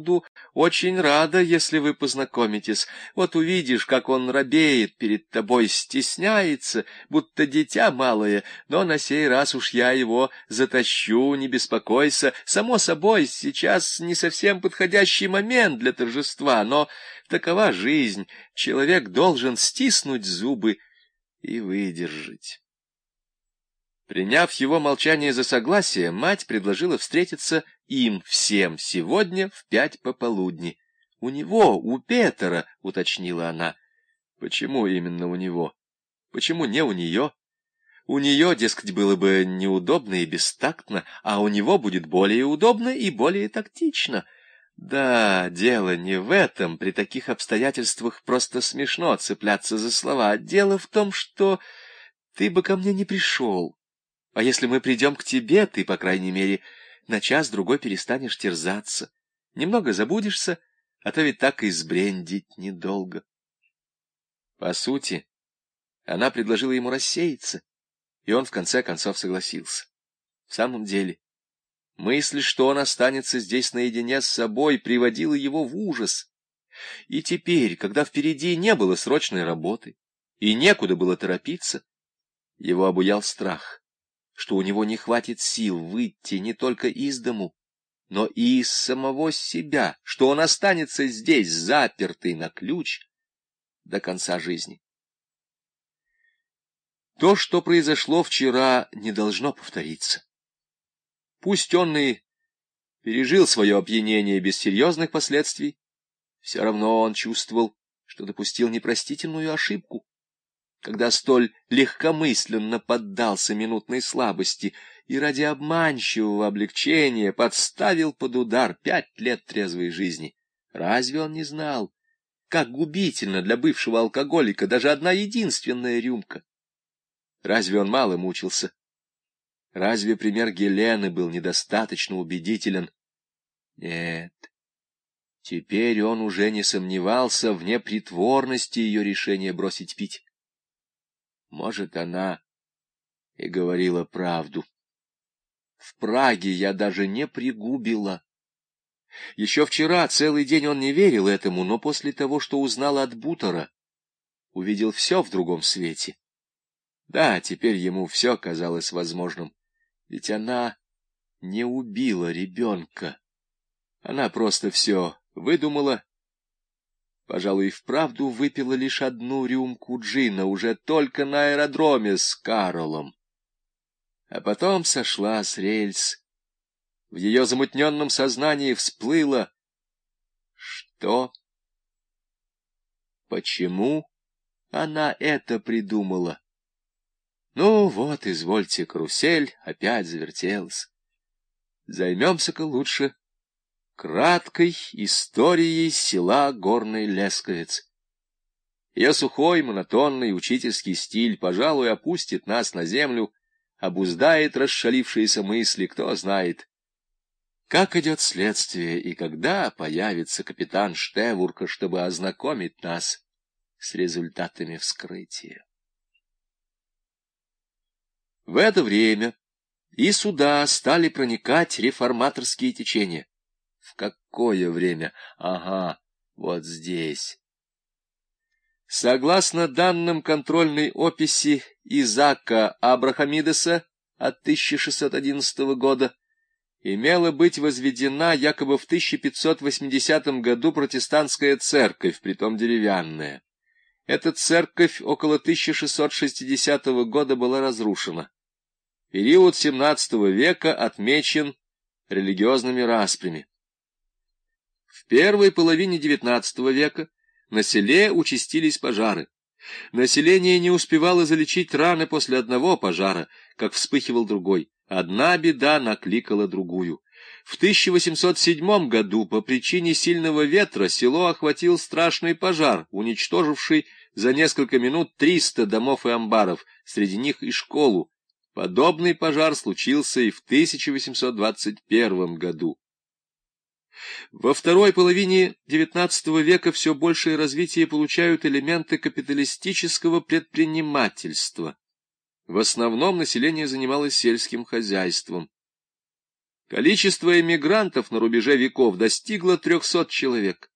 буду очень рада, если вы познакомитесь. Вот увидишь, как он робеет перед тобой, стесняется, будто дитя малое, но на сей раз уж я его затащу, не беспокойся. Само собой, сейчас не совсем подходящий момент для торжества, но такова жизнь, человек должен стиснуть зубы и выдержать». Приняв его молчание за согласие, мать предложила встретиться им всем сегодня в 5 пополудни. — У него, у Петера, — уточнила она. — Почему именно у него? Почему не у нее? У нее, дескать, было бы неудобно и бестактно, а у него будет более удобно и более тактично. Да, дело не в этом, при таких обстоятельствах просто смешно цепляться за слова. Дело в том, что ты бы ко мне не пришел. А если мы придем к тебе, ты, по крайней мере, на час-другой перестанешь терзаться. Немного забудешься, а то ведь так и сбрендить недолго. По сути, она предложила ему рассеяться, и он в конце концов согласился. В самом деле, мысль, что он останется здесь наедине с собой, приводила его в ужас. И теперь, когда впереди не было срочной работы и некуда было торопиться, его обуял страх, что у него не хватит сил выйти не только из дому, но и из самого себя, что он останется здесь, запертый на ключ, до конца жизни. То, что произошло вчера, не должно повториться. Пусть он и пережил свое опьянение без серьезных последствий, все равно он чувствовал, что допустил непростительную ошибку, когда столь легкомысленно поддался минутной слабости и ради обманчивого облегчения подставил под удар 5 лет трезвой жизни. Разве он не знал, как губительна для бывшего алкоголика даже одна единственная рюмка? Разве он мало мучился? Разве пример Гелены был недостаточно убедителен? Нет. Теперь он уже не сомневался в непритворности ее решения бросить пить. Может, она и говорила правду. В Праге я даже не пригубила. Еще вчера целый день он не верил этому, но после того, что узнал от Бутера, увидел все в другом свете. Да, теперь ему все казалось возможным, ведь она не убила ребенка. Она просто все выдумала. Пожалуй, и вправду выпила лишь одну рюмку джина, уже только на аэродроме с Каролом. А потом сошла с рельс. В ее замутненном сознании всплыло: что? Почему она это придумала? Ну вот, извольте, карусель опять завертелась. Займемся-ка лучше краткой историей села Горный Лесковец. Ее сухой, монотонный учительский стиль, пожалуй, опустит нас на землю, обуздает расшалившиеся мысли, кто знает, как идет следствие и когда появится капитан Штевурка, чтобы ознакомить нас с результатами вскрытия. В это время и сюда стали проникать реформаторские течения. В какое время? Ага, вот здесь. Согласно данным контрольной описи Изаака Абрахамидеса от 1611 года, имела быть возведена якобы в 1580 году протестантская церковь, притом деревянная. Эта церковь около 1660 года была разрушена. Период XVII века отмечен религиозными распрями. В первой половине XIX века на селе участились пожары. Население не успевало залечить раны после одного пожара, как вспыхивал другой. Одна беда накликала другую. В 1807 году по причине сильного ветра село охватил страшный пожар, уничтоживший за несколько минут 300 домов и амбаров, среди них и школу. Подобный пожар случился и в 1821 году. Во второй половине XIX века все большее развитие получают элементы капиталистического предпринимательства. В основном население занималось сельским хозяйством. Количество эмигрантов на рубеже веков достигло 300 человек.